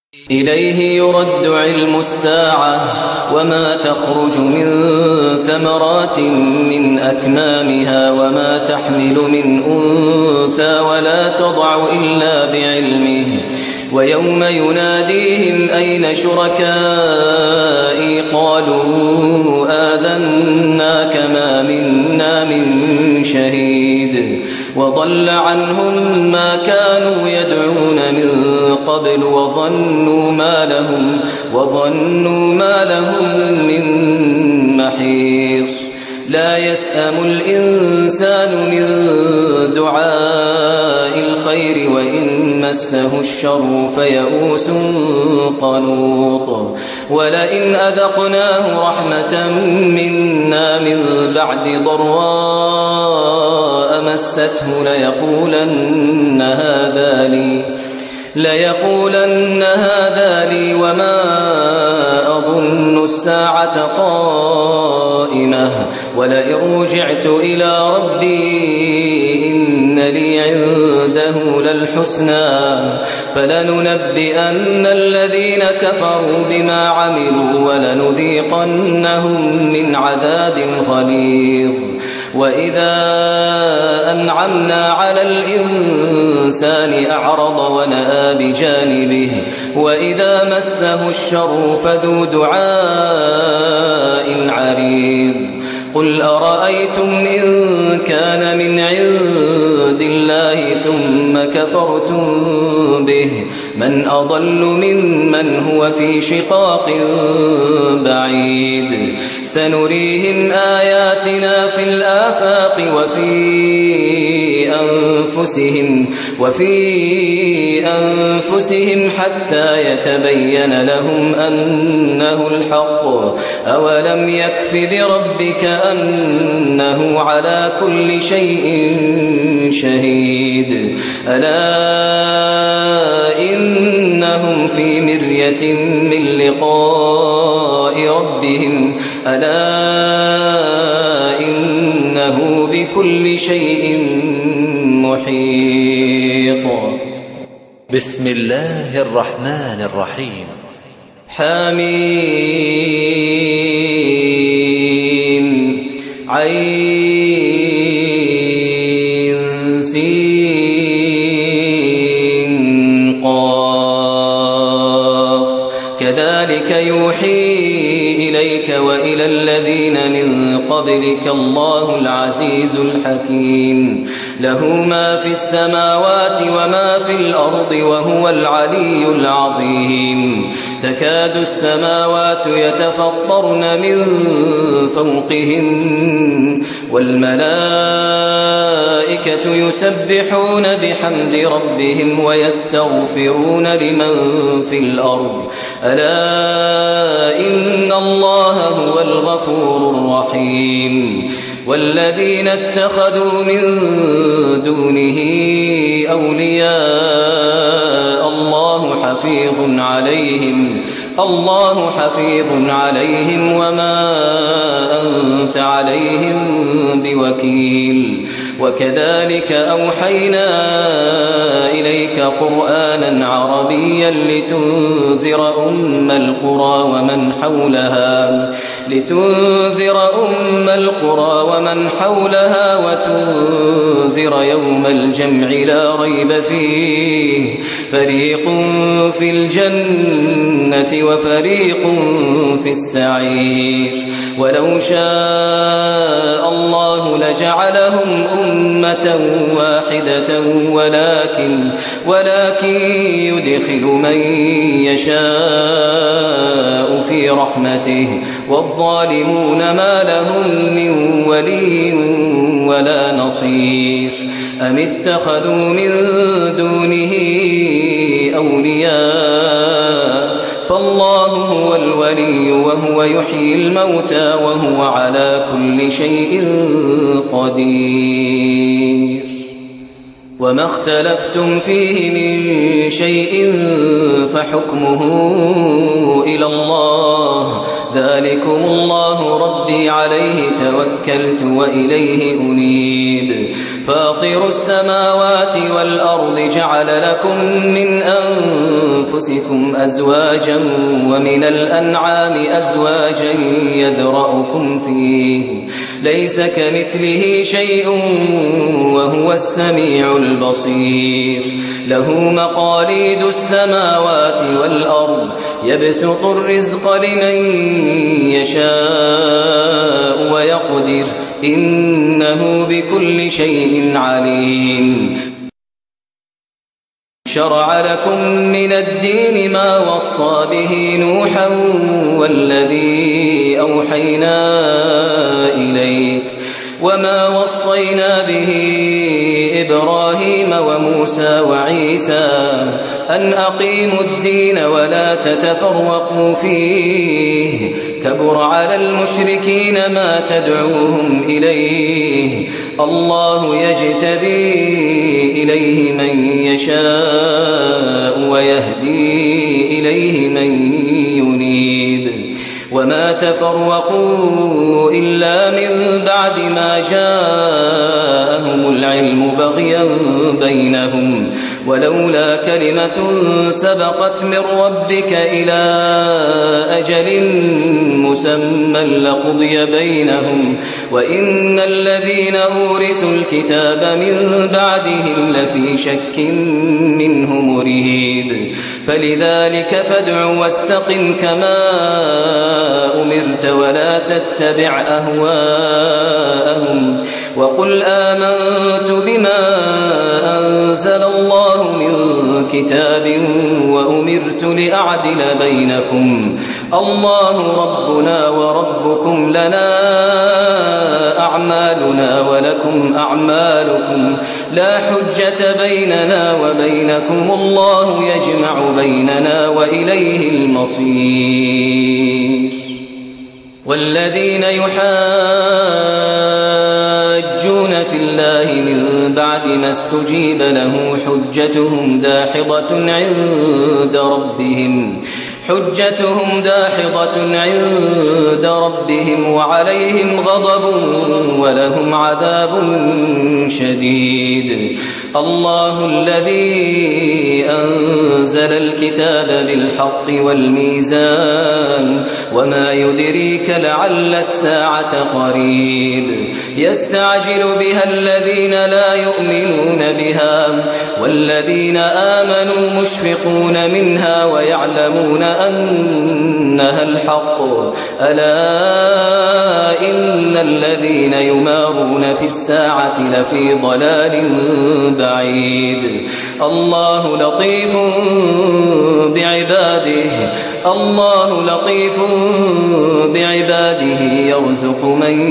إليه يرد علم الساعة وما تخرج من ثمرات من أكمامها وما تحمل من أنثى ولا تضع إلا بعلمه ويوم يناديهم أين شركائي قالوا آذناك ما منا من شهيد وضل عنهم ما كانوا يدعون من قبل وظنوا ما لهم من محيص لا يسأم الإنسان من دعاء الخير وإن مسه الشر فيئوس قنوط ولئن أذقناه رحمة منا من بعد ضراء مسته ليقولن هذا لي وما أظن الساعة قائمة ولئن رجعت إلى ربي إن لي عنده للحسنى فلننبئن الذين كفروا بما عملوا ولنذيقنهم من عذاب غليظ وإذا أنعمنا على الإنسان أعرض ونأى بجانبه وإذا مسه الشر فذو دعاء عريض قل أرأيتم إن كان من عند الله ثم كفرتم به من أضل ممن هو في شقاق بعيد سنريهم آياتنا في الآفاق وفي أنفسهم حتى يتبين لهم أنه الحق أولم يكف بربك أنه على كل شيء شهيد ألا إنهم في مرية من لقاء ربهم ألا إنه بكل شيء محيط بسم الله الرحمن الرحيم حميم عين سين قاف كذلك يوحي إليك وإلى الذين من قبلك الله العزيز الحكيم له ما في السماوات وما في الأرض وهو العلي العظيم تكاد السماوات يتفطرن من فوقهن والملائكة يسبحون بحمد ربهم ويستغفرون لمن في الأرض ألا إن الله هو الغفور الرحيم والذين اتخذوا من دونه أولياء الله حفيظ عليهم وما أنت عليهم بوكيل وكذلك أوحينا إليك قرآنا عربيا لتنذر أم القرى ومن حولها وتنذر يوم الجمع لا ريب فيه فريق في الجنة وفريق في السعير ولو شاء الله لجعلهم أمة واحدة ولكن يدخل من يشاء في رحمته والظالمون ما لهم من ولي ولا نصير أم اتخذوا من دونه أولياء فالله هو الولي وهو يحيي الموتى وهو على كل شيء قدير وما اختلفتم فيه من شيء فحكمه إلى الله ذلكم الله ربي عليه توكلت وإليه أنيب فاطر السماوات والأرض جعل لكم من أنفسكم أزواجا ومن الأنعام أزواجا يذرأكم فيه ليس كمثله شيء وهو السميع البصير له مقاليد السماوات والأرض يبسط الرزق لمن يشاء ويقدر إنه بكل شيء عليم شرع لكم من الدين ما وصى به نوحا والذي أوحينا إليك وما وصينا به إبراهيم وموسى وعيسى أن أقيموا الدين ولا تتفرقوا فيه كبر على المشركين ما تدعوهم إليه الله يجتبي إليه من يشاء ويهدي إليه من ينيب وما تفرقوا إلا من بعد ما جاءهم العلم بغيا بينهم ولولا كلمة سبقت من ربك إلى أجل مسمى لقضي بينهم وإن الذين أورثوا الكتاب من بعدهم لفي شك منه مريب فلذلك فادع واستقم كما أمرت ولا تتبع أهواءهم وقل آمنت بما أنزل الله من كتاب وأمرت لأعدل بينكم الله ربنا وربكم لنا أعمالنا ولكم أعمالكم لا حجة بيننا وبينكم الله يجمع بيننا وإليه المصير والذين يحاجون في الله من بعد ما استجيب له حجتهم داحضة عند ربهم وعليهم غضب ولهم عذاب شديد الله الذي أنزل الكتاب بالحق والميزان وما يدريك لعل الساعة قريب يستعجل بها الذين لا يؤمنون بها والذين آمنوا مشفقون منها ويعلمون أنها الحق ألا إن الذين يمارون في الساعة لفي ضلال بعيد الله لطيف بعباده يرزق من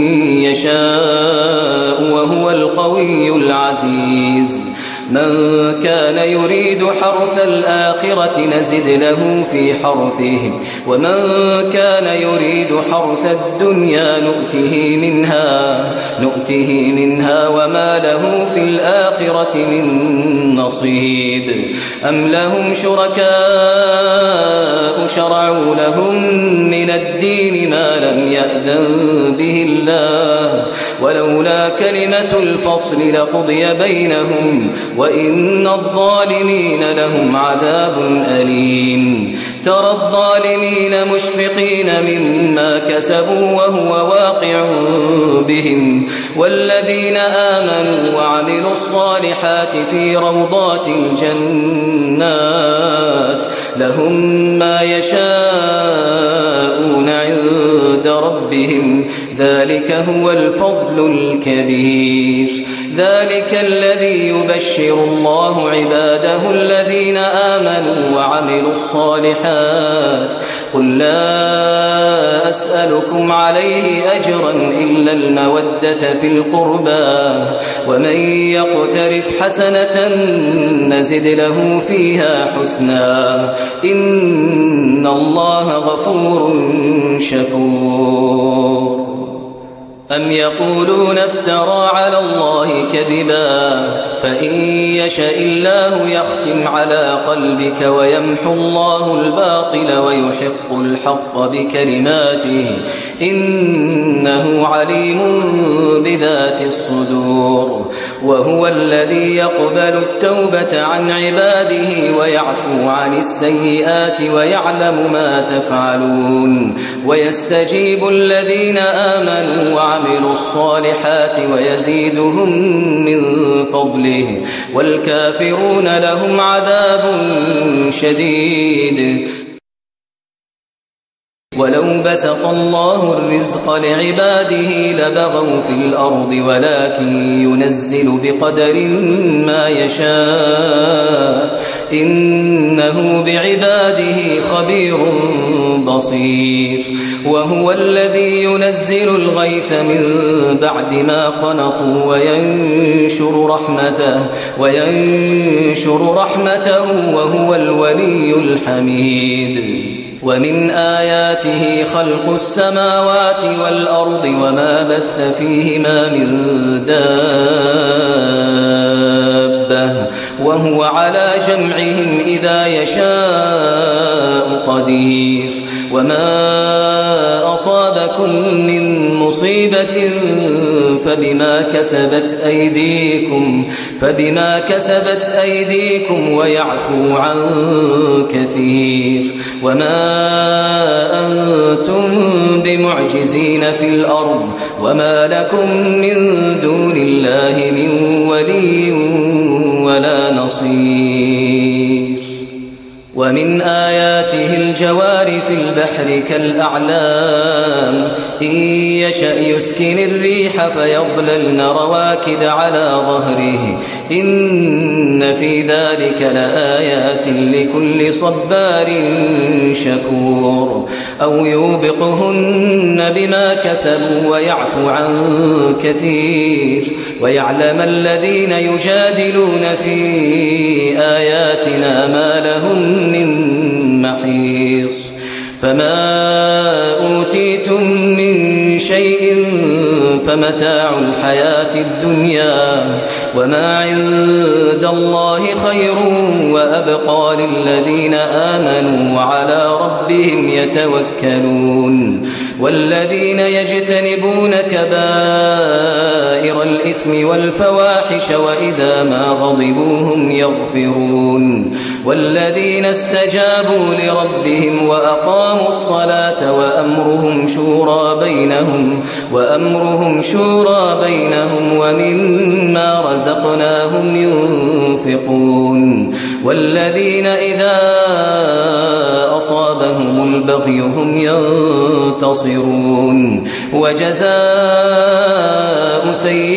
يشاء وهو القوي العزيز من كان يريد حرث الآخرة نزد له في حرثه ومن كان يريد حرث الدنيا نؤته منها وما له في الآخرة من نصيب أم لهم شركاء شرعوا لهم من الدين ما لم يأذن به الله ولولا كلمة الفصل لقضي بينهم وإن الظالمين لهم عذاب أليم ترى الظالمين مشفقين مما كسبوا وهو واقع بهم والذين آمنوا وعملوا الصالحات في روضات الجنات لهم ما يشاءون عند ربهم ذلك هو الفضل الكبير ذلك الذي يبشر الله عباده الذين آمنوا وعملوا الصالحات قل لا أسألكم عليه أجرا إلا المودة في القربى ومن يقترف حسنة نزد له فيها حسنا إن الله غفور شكور أم يقولون افترى على الله كذبا فإن يشاء الله يختم على قلبك ويمحو الله الباطل ويحق الحق بكلماته إنه عليم بذات الصدور وهو الذي يقبل التوبة عن عباده ويعفو عن السيئات ويعلم ما تفعلون ويستجيب الذين آمنوا وعملوا الصالحات ويزيدهم من فضله والكافرون لهم عذاب شديد ولو بسط الله الرزق لعباده لبغوا في الأرض ولكن ينزل بقدر ما يشاء إنه بعباده خبير بصير وهو الذي ينزل الغيث من بعد ما قنطوا وينشر رحمته وهو الولي الحميد ومن آياته خلق السماوات والأرض وما بث فيهما من دابة وهو على جمعهم إذا يشاء قدير وما أصابكم من مصيبة فبما كسبت أيديكم ويعفو عن كثير وما أنتم بمعجزين في الأرض وما لكم من دون الله من ولي ولا نصير ومن آياته الجوار في البحر كالأعلام إن يشأ يسكن الريح فيظللن رواكد على ظهره إن في ذلك لآيات لكل صبار شكور أو يوبقهن بما كسبوا ويعفو عن كثير ويعلم الذين يجادلون في آياتنا ما لهم من محيص فما أوتيتم من شيء فمتاع الحياة الدنيا وما عند الله خير وأبقى للذين آمنوا وعلى ربهم يتوكلون والذين يجتنبون كبائر الإثم والفواحش وإذا ما غضبوا هم يغفرون والذين استجابوا لربهم وأقاموا الصلاة وأمرهم شورى بينهم ومما رزقناهم ينفقون والذين إذا أصابهم البغي هم ينتصرون وجزاء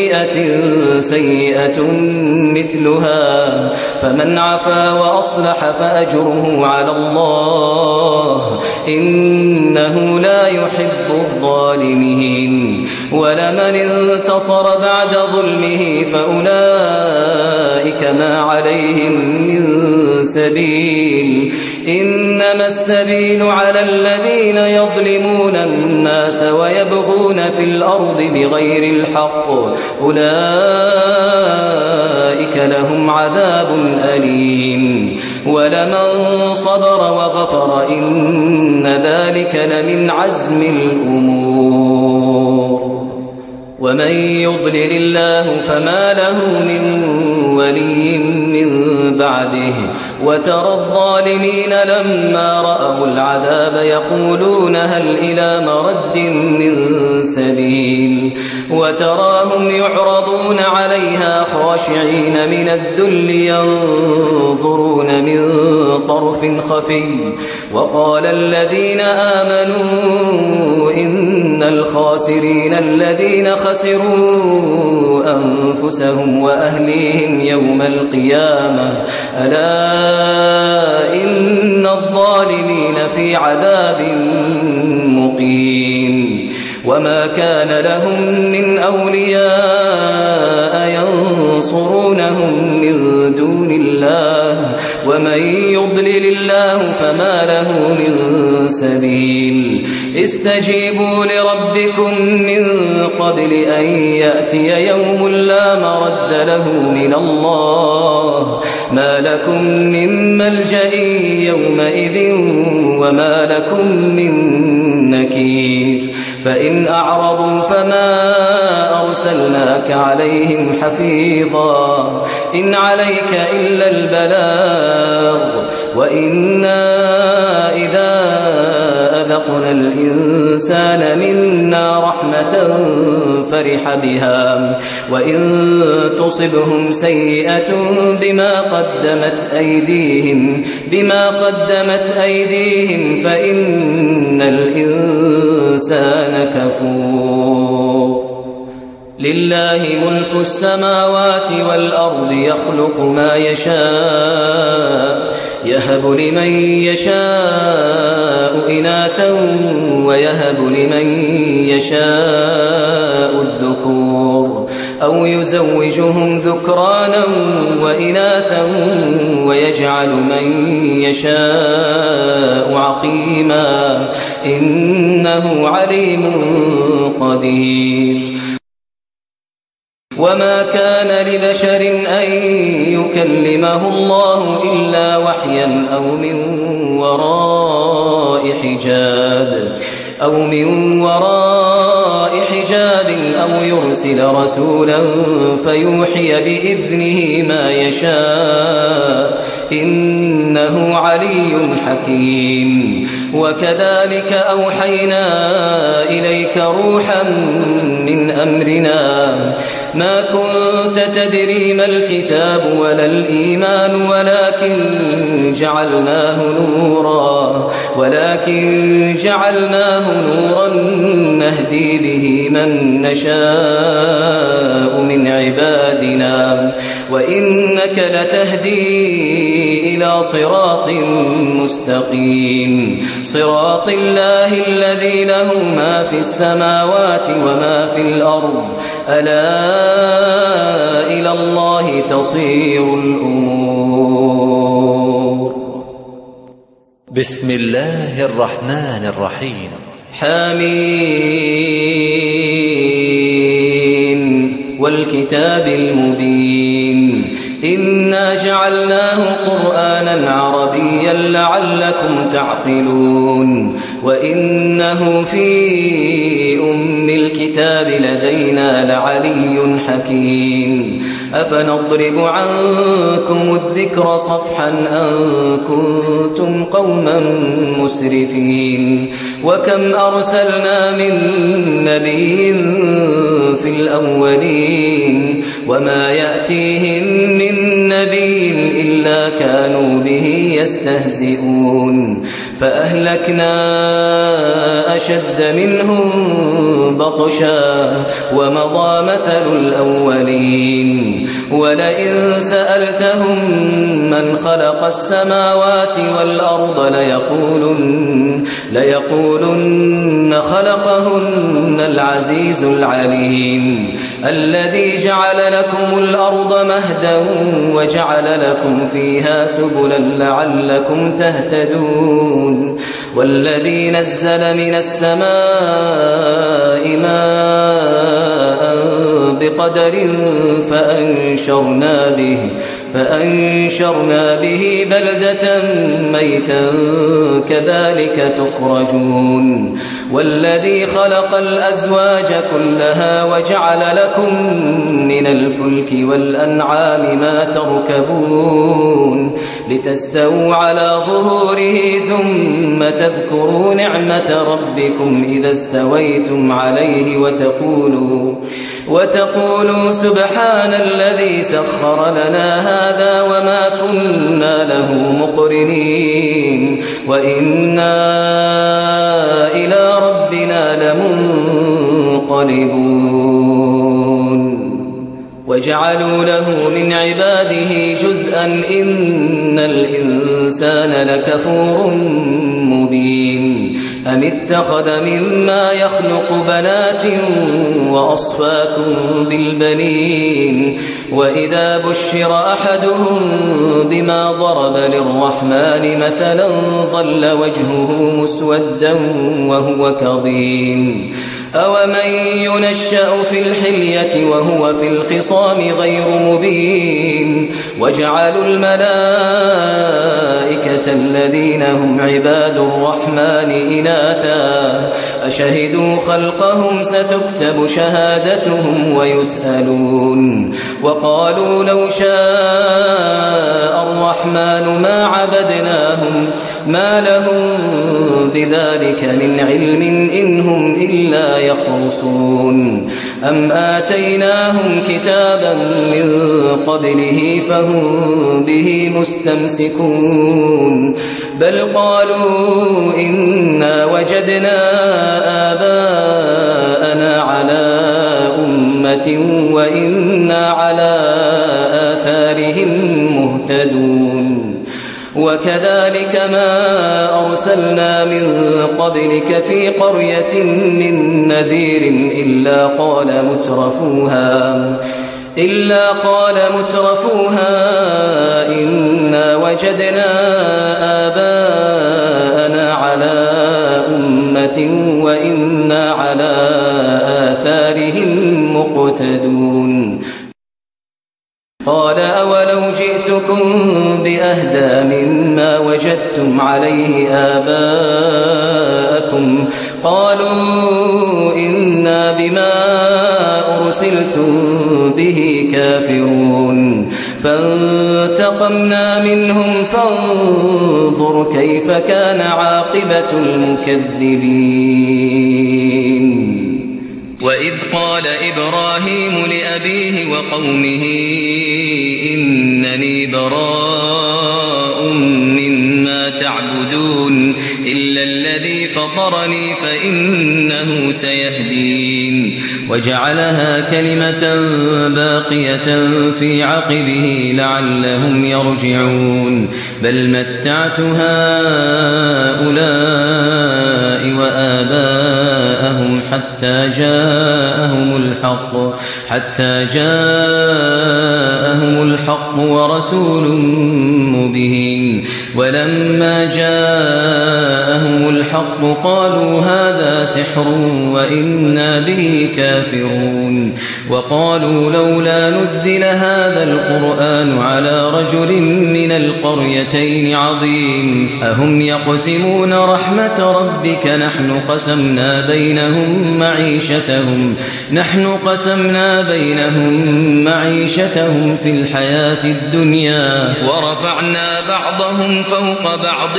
سيئة مثلها فمن عفا وأصلح فأجره على الله إنه لا يحب الظالمين ولمن انتصر بعد ظلمه فأولئك ما عليهم من سبيل إنما السبيل على الذين يظلمون الناس ويبغون في الأرض بغير الحق أولئك لهم عذاب أليم ولمن صبر وغفر إن ذلك لمن عزم الأمور ومن يضلل الله فما له من ولي من بعده وترى الظالمين لما رأوا العذاب يقولون هل إلى مرد من سبيل وتراهم يعرضون عليها خاشعين من الذل ينظرون من طرف خفي وقال الذين آمنوا إن الخاسرين الذين خسروا أنفسهم وأهليهم يوم القيامة ألا إن الظالمين في عذاب مقيم وما كان لهم من أولياء ينصرونهم من دون الله ومن يضلل الله فما له من سبيل استجيبوا لربكم من قبل أن يأتي يوم لا مرد له من الله ما لكم من ملجأ يومئذ وما لكم من نكير فإن أعرضوا فما أرسلناك عليهم حفيظا إن عليك إلا البلاغ وإنا إذا أذقنا الإنسان منا رحمة فرح بها وإن تصبهم سيئة بما قدمت أيديهم فإن الإنسان كفور لله ملك السماوات والأرض يخلق ما يشاء يهب لمن يشاء إناثا ويهب لمن يشاء الذكور أو يزوجهم ذكرانا وإناثا ويجعل من يشاء عقيما إنه عليم قدير وما كان لبشر أن يكلمه الله إلا وحيا أو من وراء حجاب أو يرسل رسولا فيوحي بإذنه ما يشاء إنه علي حكيم وكذلك أوحينا إليك روحا من أمرنا ما كنت تدري ما الكتاب ولا الإيمان ولكن جعلناه نورا نهدي به من نشاء من عبادنا وإنك لتهدي إلى صراط مستقيم صراط الله الذي له ما في السماوات وما في الأرض ألا إلى الله تصير الأمور بسم الله الرحمن الرحيم حميم والكتاب المبين إنا جعلناه قرآنا عربيا لعلكم تعقلون وإنه في أم الكتاب لدينا لعلي حكيم أفنضرب عنكم الذكر صفحا أن كنتم قوما مسرفين وكم أرسلنا من نبي في الأولين وما يأتيهم من نبي إلا كانوا به يستهزئون فأهلكنا أشد منهم بطشا ومضى مثل الأولين ولئن سألتهم من خلق السماوات والأرض ليقولن خلقهن العزيز العليم الذي جعل لكم الأرض مهدا وجعل لكم فيها سبلا لعلكم تهتدون والذي نزل من السماء ماء بقدر فأنشرنا به بلدة ميتا كذلك تخرجون والذي خلق الأزواج كلها وجعل لكم من الفلك والأنعام ما تركبون لتستووا على ظهوره ثم تذكروا نعمة ربكم إذا استويتم عليه وتقولوا سبحان الذي سخر لنا هذا وما كنا له مقرنين وإنا إلى ربنا لمنقلبون وجعلوا له من عباده جزءا إن الإنسان لكفور مبين أم اتخذ مما يخلق بنات وأصفاكم بالبنين وإذا بشر أحدهم بما ضرب للرحمن مثلا ظل وجهه مسودا وهو كظيم أومن ينشأ في الحلية وهو في الخصام غير مبين وجعلوا الملائكة الذين هم عباد الرحمن إناثا أشهدوا خلقهم ستكتب شهادتهم ويسألون وقالوا لو شاء الرحمن ما عبدناهم ما لهم بذلك من علم إن هم إلا يخرصون أم آتيناهم كتابا من قبله فهم به مستمسكون بل قالوا إنا وجدنا آباءنا على أمة وإنا على آثارهم مهتدون وكذلك ما أرسلنا من قبلك في قرية من نذير إلا قال مترفوها إنا وجدنا آباءنا على أمة وإنا على آثارهم مقتدون قال أولو جئتكم بأهدى مما وجدتم عليه آباءكم قالوا إنا بما أرسلتم به كافرون فانتقمنا منهم فانظر كيف كان عاقبة المكذبين وإذ قال إبراهيم لأبيه وقومه إنني براء مما تعبدون إلا الذي فطرني فإنه سيهدين وجعلها كلمة باقية في عقبه لعلهم يرجعون بل متعت هؤلاء وآباءهم حتى جاءهم الحق ورسول مبين ولما جاءهم الحق قالوا هذا سحر وإنا به كافرون وقالوا لولا نزل هذا القرآن على رجل من القريتين عظيم أهم يقسمون رحمة ربك نحن قسمنا بينهم معيشتهم في الحياة الدنيا ورفعنا بعضهم فوق بعض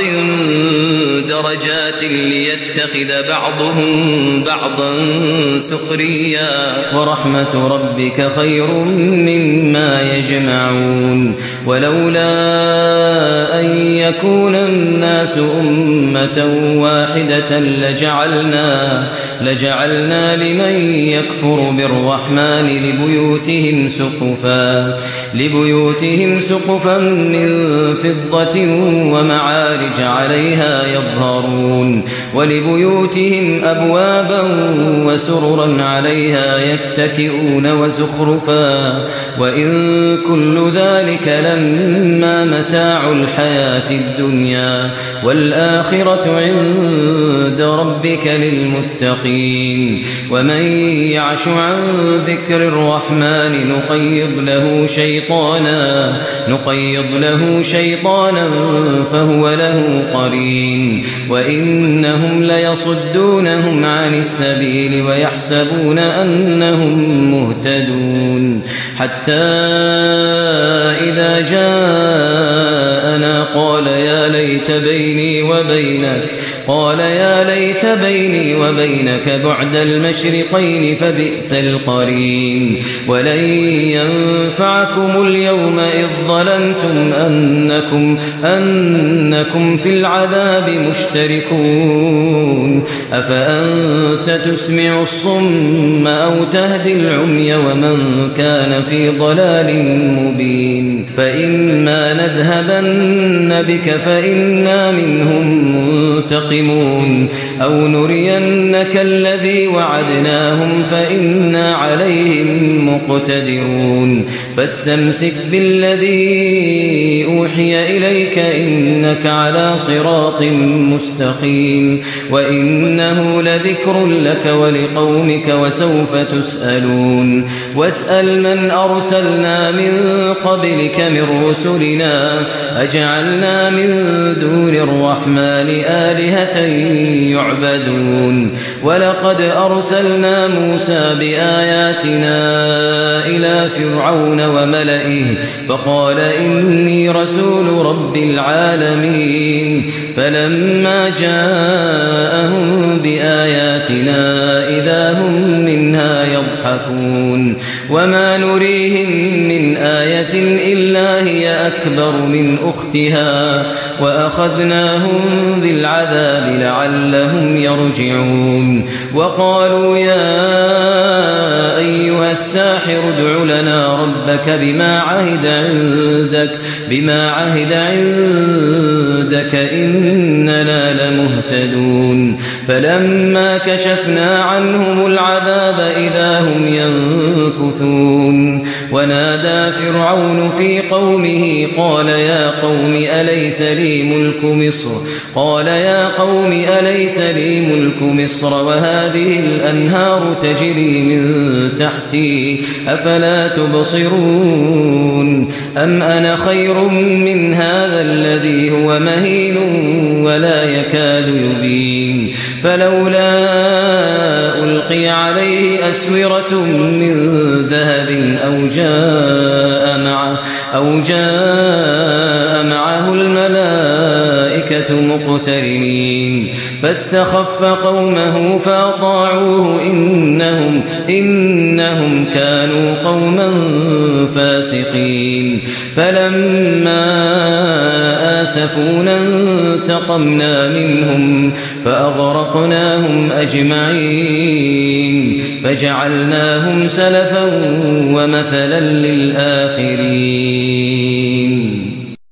درجات ليتخذ بعضهم بعضا سخريا ورحمة ربك خير مما يجمعون ولولا أن يكون الناس أمة واحدة لجعلنا لمن يكفر بالرحمن لبيوتهم سقفا من فضة ومعارج عليها يظهرون ولبيوتهم أبوابا وسررا عليها يتكئون وزخرفا وإن كل ذلك لما متاع الحياة الدنيا والآخرة عند ربك للمتقين ومن يعش عن ذكر الرحمن نقيض له شيطانا فهو له قرين وإنهم ليصدونهم عن السبيل ويحسبون أنهم مهتدون حتى إذا جاءنا قال يا ليت بيني وبينك بعد المشرقين فبئس القرين ولن ينفعكم اليوم إذ ظلمتم أنكم في العذاب مشتركون أفأنت تسمع الصم أو تهدي العمي ومن كان في ضلال مبين فإما نذهبن بك فإنا منهم منتقمون أو نرينك الذي وعدناهم فإنا عليهم مقتدرون فاستمسك بالذي أوحي إليك إنك على صراط مستقيم وإنه لذكر لك ولقومك وسوف تسألون واسأل من أرسلنا من قبلك من رسلنا أجعلنا من دون الرحمن آلهة يعبدون ولقد أرسلنا موسى بآياتنا إلى فرعون وملئه فقال إني رسول رب العالمين فلما جاءهم بآياتنا إذا هم منها يضحكون وما نريهم من آية إلا هي أكبر من أختها وأخذناهم بالعذاب لعلهم يرجعون وقالوا يا أيها الساحر ادع لنا ربك بما عهد عندك إننا لمهتدون فلما كشفنا عنهم العذاب إذا هم ينكثون ونادى فرعون في قومه قال يا قوم أليس لي ملك مصر وهذه الأنهار تجري من تحتي أفلا تبصرون أم أنا خير من هذا الذي هو مهين ولا يكاد يبين فلولا ألقي عليه أسورة من ذهب أو جاء معه الملائكة مقترنين فاستخف قومه فأطاعوه إنهم كانوا قوما فاسقين فلما آسفونا انتقمنا منهم فأغرقناهم أجمعين فجعلناهم سلفا ومثلا للآخرين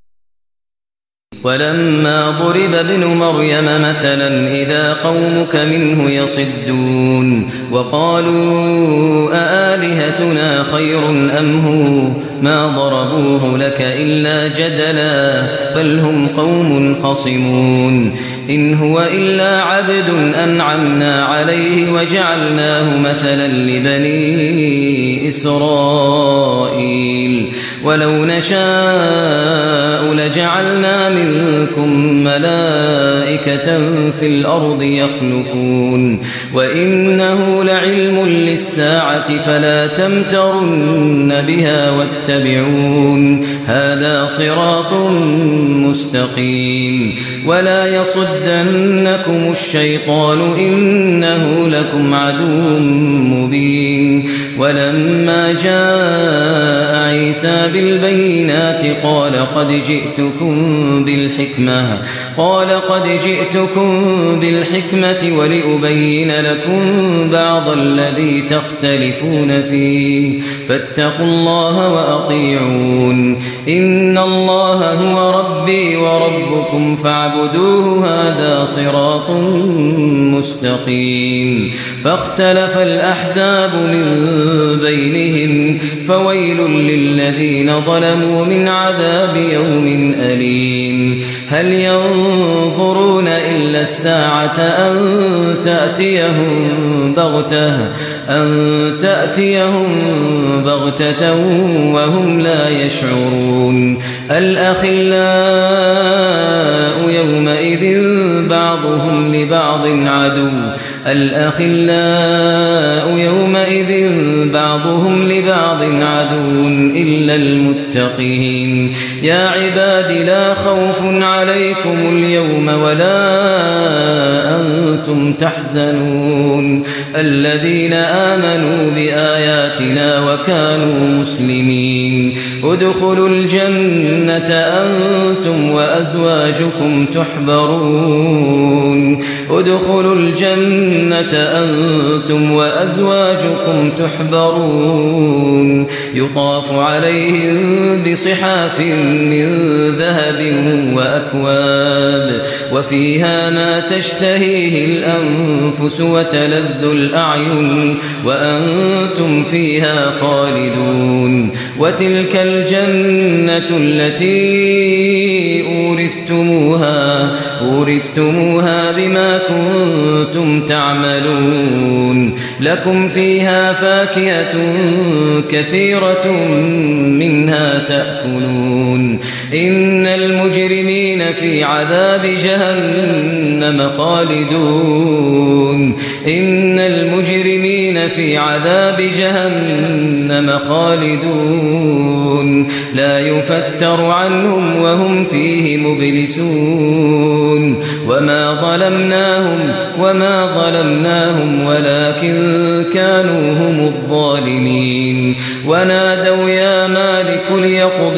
ولما ضرب ابن مريم مثلا إذا قومك منه يصدون وقالوا أآلهتنا خير أم هو ما ضربوه لك إلا جدلا بل هم قوم خصمون إن هو إلا عبد أنعمنا عليه وجعلناه مثلا لبني إسرائيل ولو نشاء لجعلنا منكم ملائكة في الأرض يخلفون وإنه لعلم للساعة فلا تمترن بها واتبعون هذا صراط مستقيم ولا يصدنكم الشيطان إنه لكم عدو مبين ولما جاء عيسى بالبينات قال قد جئتكم بالحكمة ولأبين لكم بعض الذي تختلفون فيه فاتقوا الله وأطيعون إن الله هو ربي وربكم فاعبدوه هذا صراط مستقيم فاختلف الأحزاب من بينهم فويل للذين ظلموا من عذاب يوم أليم هل ينظرون إلا الساعة أن تأتيهم بغتة وهم لا يشعرون الأخلاء يومئذ بعضهم لبعض عدو إلا المتقين يا عباد لا خوف عليكم اليوم ولا أنتم تحزنون الذين آمنوا بآياتنا وكانوا مسلمين ادخلوا الجنة أنتم وأزواجكم تحبرون ادخلوا الجنة أنتم وأزواجكم تحبرون يطاف عليهم بصحاف من ذهب وأكواب وفيها ما تشتهيه الأنفس وتلذ الأعين وأنتم فيها خالدون وتلك الجنة التي أورثتموها بما كنتم تعملون لكم فيها فاكهة كثيرة منها تأكلون إن المجرمين في عذاب جهنم خالدون إن المجرمين في عذاب جهنم خالدون لا يفتر عنهم وهم فيه مبلسون وما ظلمناهم ولكن كانوا هم الظالمين ونادوا يا مالك ليقض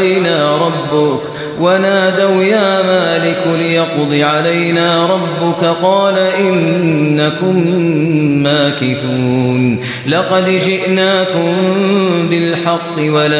علينا ربك قال إنكم ماكثون لقد جئناكم بالحق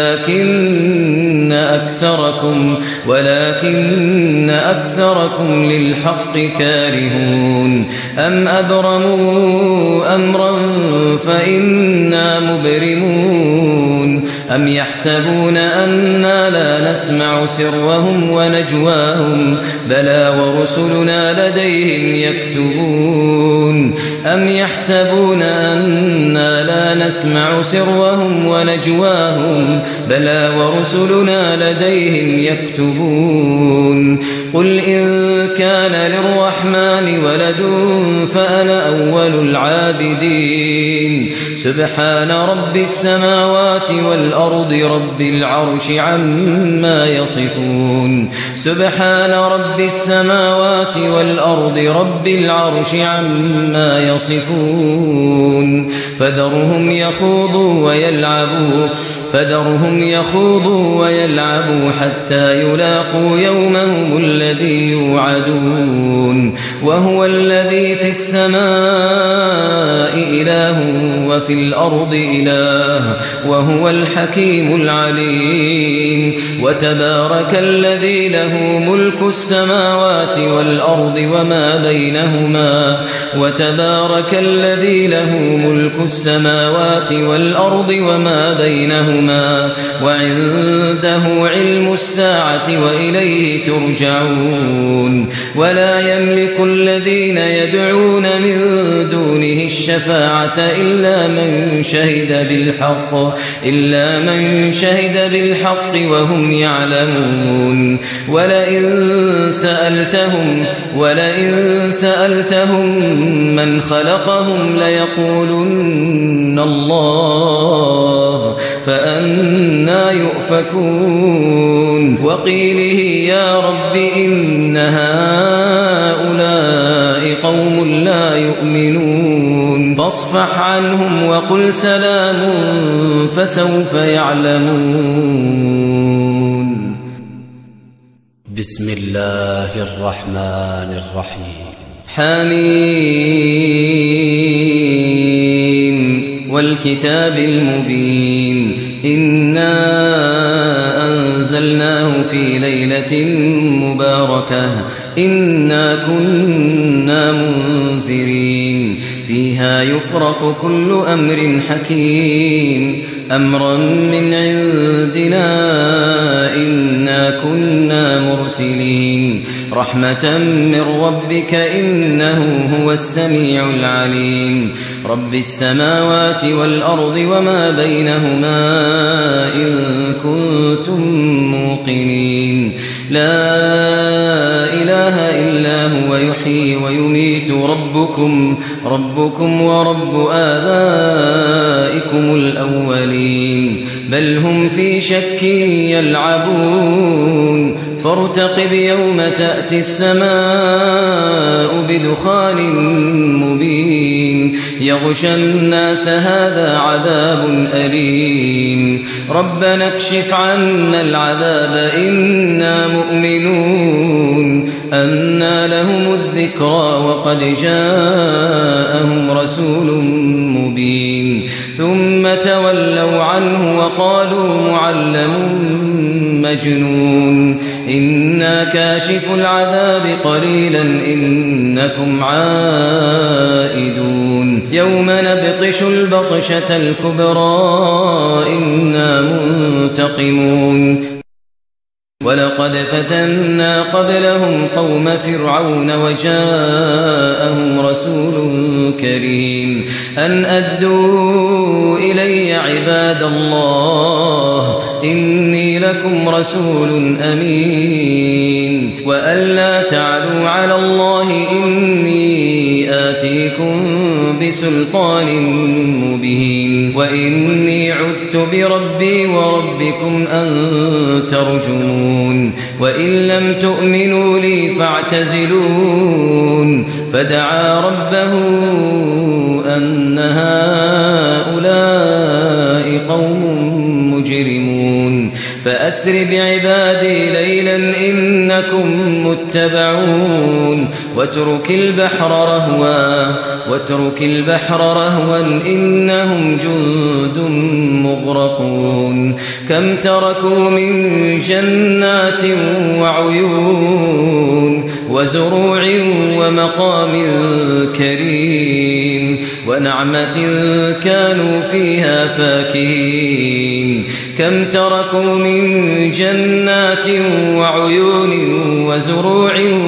ولكن أكثركم للحق كارهون أم أبرموا أمرا فإنا مبرمون أم يحسبون أنا لا نسمع سرهم ونجواهم بلى ورسلنا لديهم يكتبون أم يحسبون أنا لا نسمع سرهم ونجواهم بلى ورسلنا لديهم يكتبون قل إن كان للرحمن ولد فأنا أول العابدين سبحان رب السماوات والأرض رب العرش عما يصفون سبحان رب السماوات والأرض رب العرش عما يصفون فذرهم يخوضوا ويلعبوا حتى يلاقوا يومهم الذي يوعدون وهو الذي في السماء إله وفي الأرض إله وهو الحكيم العليم وتبارك الذي له ملك السماوات والأرض وما بينهما وعنده علم الساعة وإليه ترجعون ولا يملك الذين يدعون من دونه الشفاعة إلا من شهد بالحق وهم يعلمون ولئن سألتهم من خلقهم ليقولن الله فأنى يؤفكون وقيله يا رب إن هؤلاء قوم لا يؤمنون فاصفح عنهم وقل سلام فسوف يعلمون بسم الله الرحمن الرحيم حميم والكتاب المبين إنا أنزلناه في ليلة مباركة إنا كنا منذرين فيها يفرق كل أمر حكيم أمرا من عندنا إنا كنا مرسلين رحمة من ربك إنه هو السميع العليم رب السماوات والأرض وما بينهما إن كنتم موقنين لا إله إلا هو يحيي ويميت ربكم ورب آبائكم الأولين بل هم في شك يلعبون فارتقب يوم تأتي السماء بدخان مبين يغشى الناس هذا عذاب أليم ربنا اكشف عنا العذاب إنا مؤمنون أنى لهم الذكرى الذكرى وقد جاءهم رسول مبين ثم تولوا عنه وقالوا معلم مجنون إنا كاشف العذاب قليلا إنكم عائدون يوم نبطش البطشة الكبرى إنا منتقمون ولقد فتنا قبلهم قوم فرعون وجاءهم رسول كريم أن أدوا إلي عباد الله إني لكم رسول أمين وألا تعلوا على الله إني آتيكم بسلطان مبين وإني عذت بربي وربكم أن ترجمون وإن لم تؤمنوا لي فاعتزلون فدعا ربه أن هؤلاء قوم مجرمون فأسر بعبادي ليلا إنكم متبعون واترك البحر رهوا إنهم جند مغرقون كم تركوا من جنات وعيون وزروع ومقام كريم ونعمة كانوا فيها فاكهين كم تركوا من جنات وعيون وزروع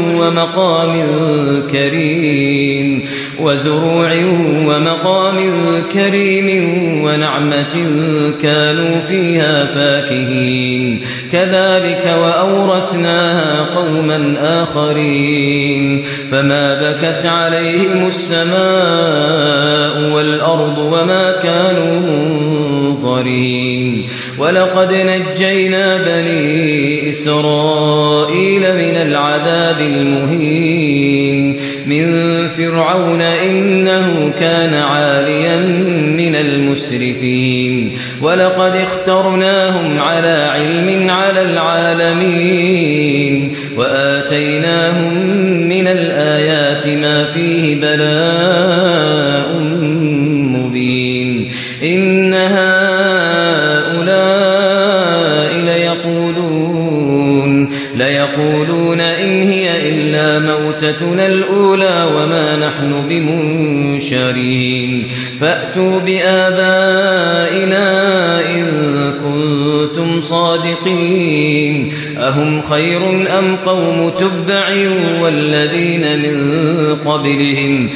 كريم ونعمة كانوا فيها فاكهين كذلك وأورثناها قوما آخرين فما بكت عليهم السماء والأرض وما كانوا منظرين ولقد نجينا بني إسرائيل من العذاب المهين من فرعون إنه كان عاليا من المسرفين ولقد اخترناهم على علم على العالمين وآتيناهم من الآيات ما فيه بلاء مبين إن هؤلاء ليقولون إن هي إلا موتتنا الأولى وما نحن بمنشرين فأتوا بآبائنا إن كنتم صادقين أهم خير أم قوم تبع والذين من قبلهم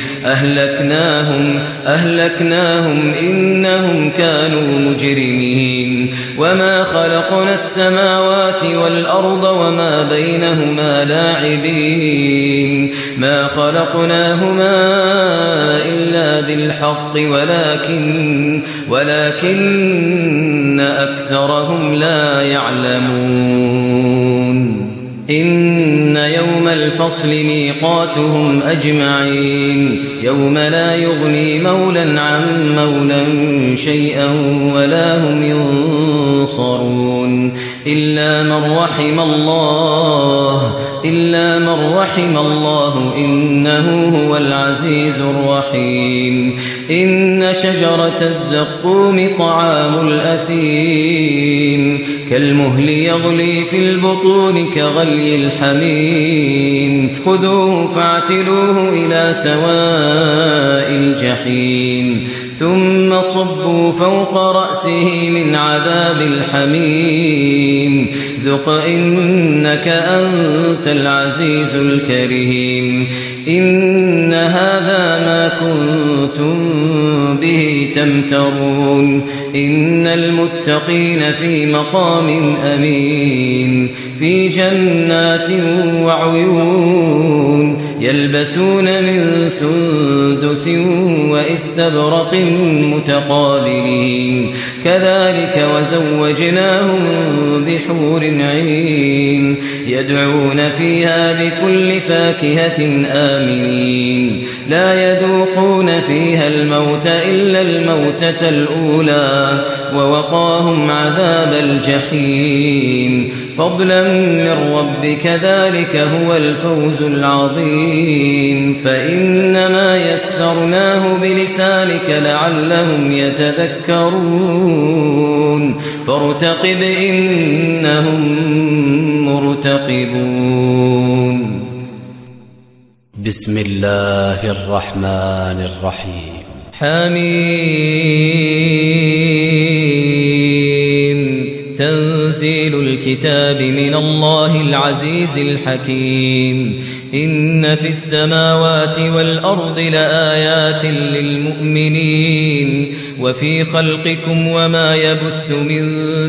أهلكناهم إنهم كانوا مجرمين وما خلقنا السماوات والأرض وما بينهما لاعبين ما خلقناهما إلا بالحق ولكن أكثرهم لا يعلمون إن يوم الفصل ميقاتهم أجمعين يوم لا يغني مولى عن مولى شيئا ولا هم ينصرون إلا من رحم الله إنه هو العزيز الرحيم إن شجرة الزقوم طعام الأثيم كالمهل يغلي في البطون كغلي الحميم خذوه فاعتلوه إلى سواء الجحيم ثم صبوا فوق رأسه من عذاب الحميم ذق إنك أنت العزيز الكريم إن هذا ما كنتم به تمترون إن المتقين في مقام أمين في جنات وعيون يلبسون من سندس واستبرق متقابلين كذلك وزوجناهم بحور عين يدعون فيها بكل فاكهة آمنين لا يذوقون فيها الموت إلا الموتة الأولى ووقاهم عذاب الجحيم فضلا من ربك ذلك هو الفوز العظيم فإنما يسرناه بلسانك لعلهم يتذكرون فارتقب إنهم مرتقبون بسم الله الرحمن الرحيم حميم تنزيل الكتاب من الله العزيز الحكيم إن في السماوات والأرض لآيات للمؤمنين وفي خلقكم وما يبث من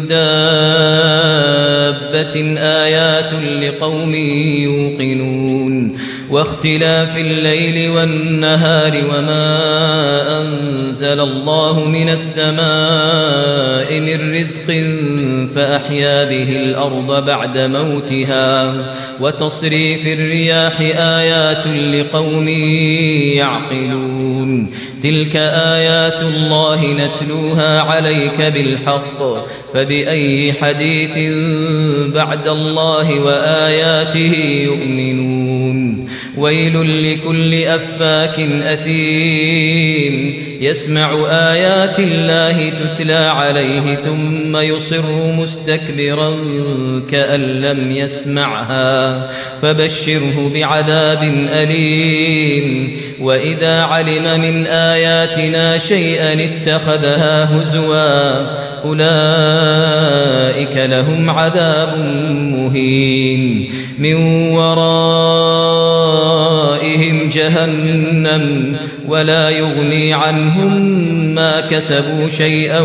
دابة آيات لقوم يوقنون واختلاف الليل والنهار وما أنزل الله من السماء من رزق فأحيا به الأرض بعد موتها وتصريف الرياح آيات لقوم يعقلون تلك آيات الله نتلوها عليك بالحق فبأي حديث بعد الله وآياته يؤمنون ويل لكل أفاك أثيم يسمع آيات الله تتلى عليه ثم يصر مستكبرا كأن لم يسمعها فبشره بعذاب أليم وإذا علم من آياتنا شيئا اتخذها هزوا أولئك لهم عذاب مهين من ورائهم جهنم ولا يغني عنهم ما كسبوا شيئا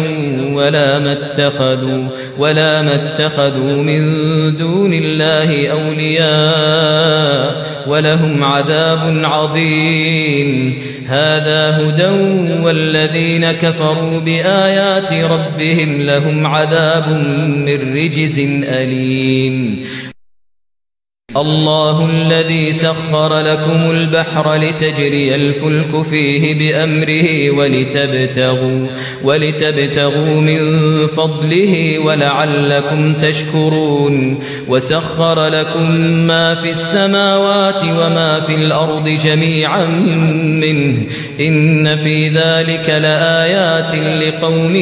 ولا ما اتخذوا من دون الله أولياء ولهم عذاب عظيم هذا هدى والذين كفروا بآيات ربهم لهم عذاب من رجز أليم الله الذي سخر لكم البحر لتجري الفلك فيه بأمره ولتبتغوا من فضله ولعلكم تشكرون وسخر لكم ما في السماوات وما في الأرض جميعا منه إن في ذلك لآيات لقوم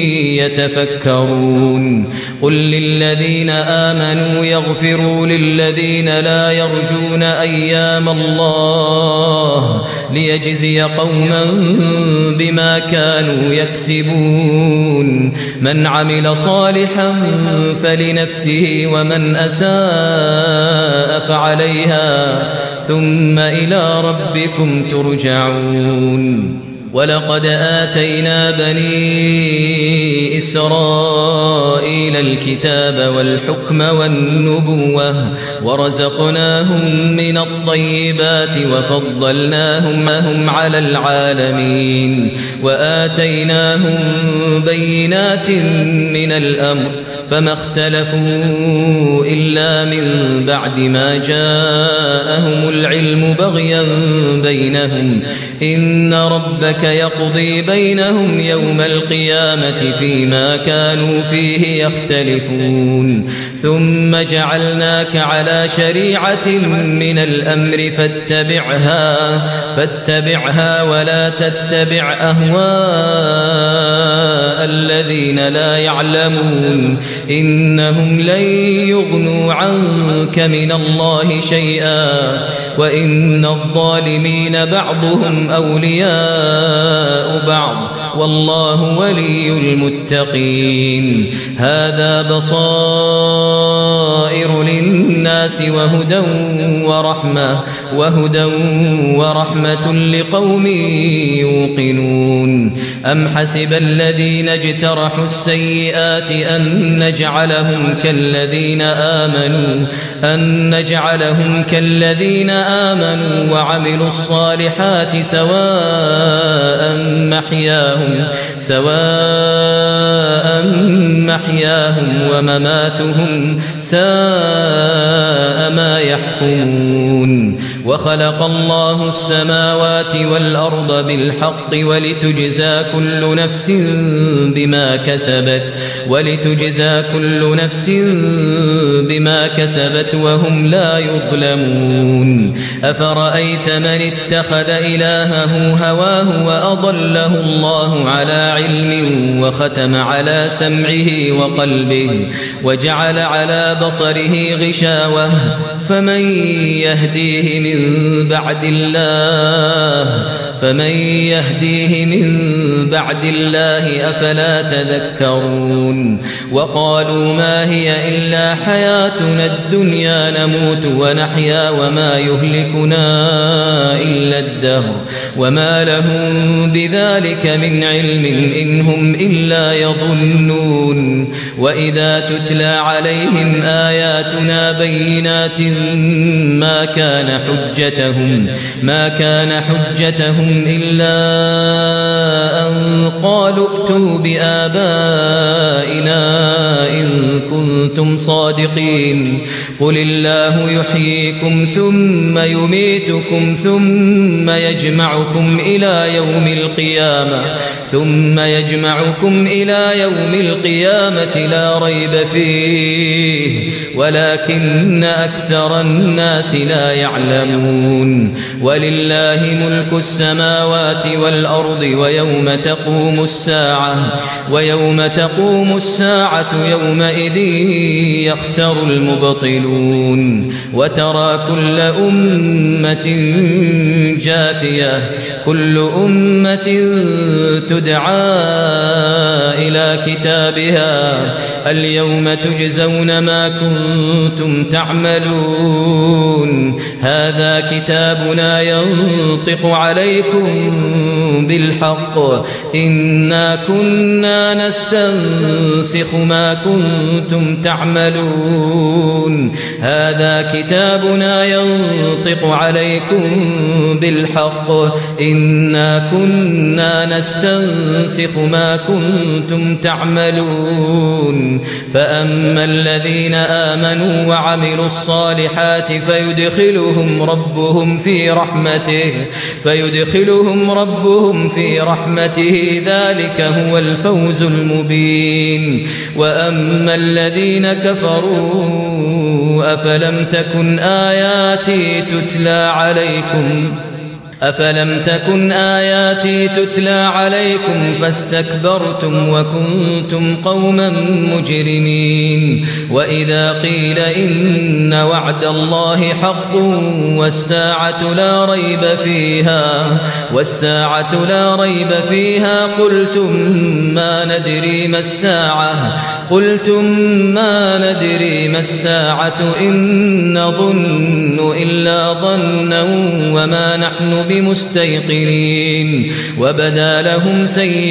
يتفكرون قل للذين آمنوا يغفروا للذين لا يرجون أيام الله ليجزي قوما بما كانوا يكسبون من عمل صالحا فلنفسه ومن أساء فعليها ثم إلى ربكم ترجعون ولقد آتينا بني إسرائيل الكتاب والحكم والنبوة ورزقناهم من الطيبات وفضلناهم على العالمين وآتيناهم بينات من الأمر فما اختلفوا إلا من بعد ما جاءهم العلم بغيا بينهم إن ربك يقضي بينهم يوم القيامة فيما كانوا فيه يختلفون ثم جعلناك على شريعة من الأمر فاتبعها ولا تتبع أهواء الذين لا يعلمون إنهم لن يغنوا عنك من الله شيئا وإن الظالمين بعضهم أولياء بعض والله ولي المتقين هذا بصائر للناس وهدى ورحمة لقوم يوقنون أم حسب الذين اجترحوا السيئات أن نجعلهم كالذين آمنوا وعملوا الصالحات سواء محياهم ومماتهم ساء ما يحكمون وخلق الله السماوات والأرض بالحق ولتجزى كل نفس بما كسبت وهم لا يظلمون أفرأيت من اتخذ إلهه هواه وأضله الله على علم وختم على سمعه وقلبه وجعل على بصره غشاوة فمن يهديه من بعد الله أفلا تذكرون وقالوا ما هي إلا حياتنا الدنيا نموت ونحيا وما يهلكنا إلا الدهر وما لهم بذلك من علم إن هم إلا يظنون وإذا تتلى عليهم آياتنا بينات ما كان حجتهم إلا أن قالوا ائتوا بآبائنا إن كنتم صادقين قل الله يحييكم ثم يميتكم ثم يجمعكم إلى يوم القيامة لا ريب فيه ولكن أكثر الناس لا يعلمون ولله ملك السماوات والأرض ويوم تقوم الساعة يومئذ يخسر المبطلون وترى كل أمة جاثية كل أمة تدعى إلى كتابها اليوم تجزون ما كنتم تعملون هذا كتابنا ينطق عليكم بالحق إنا كنا نستنسخ ما كنتم تعملون هذا كتابنا ينطق عليكم بالحق إنا كنا نستنسخ ما كنتم تعملون فأما الذين آمنوا وعملوا الصالحات فيدخلهم ربهم في رحمته ذلك هو الفوز المبين وأما الذين كفروا أفلم تكن آياتي تتلى عليكم فاستكبرتم وكنتم قوما مجرمين وإذا قيل إن وعد الله حق والساعة لا ريب فيها قلتم ما ندري ما الساعة إن نظن إلا ظنا وما نحن بمستيقنين وبدا لهم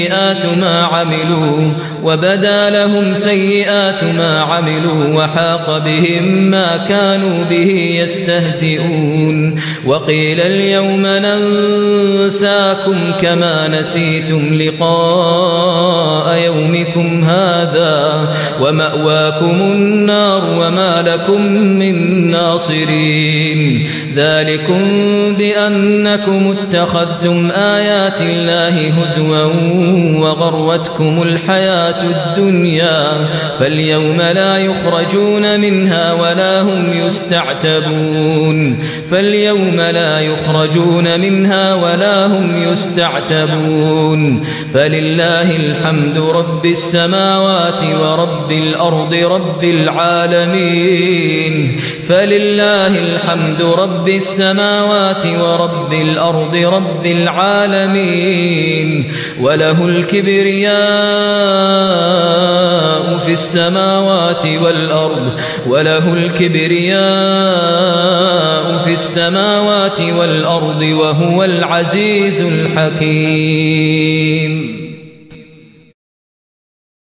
سيئات ما عملوا وحاق بهم ما كانوا به يستهزئون وقيل اليوم ننساكم كما نسيتم لقاء يومكم هذا ومأواكم النار وما لكم من ناصرين ذلكم بأنكم اتخذتم آيات الله هزوا وغرتكم الحياة الدنيا فاليوم لا يخرجون منها ولا هم يستعتبون فلله الحمد رب السماوات ورب الأرض رب العالمين وله الكبرياء في السماوات والأرض وهو العزيز الحكيم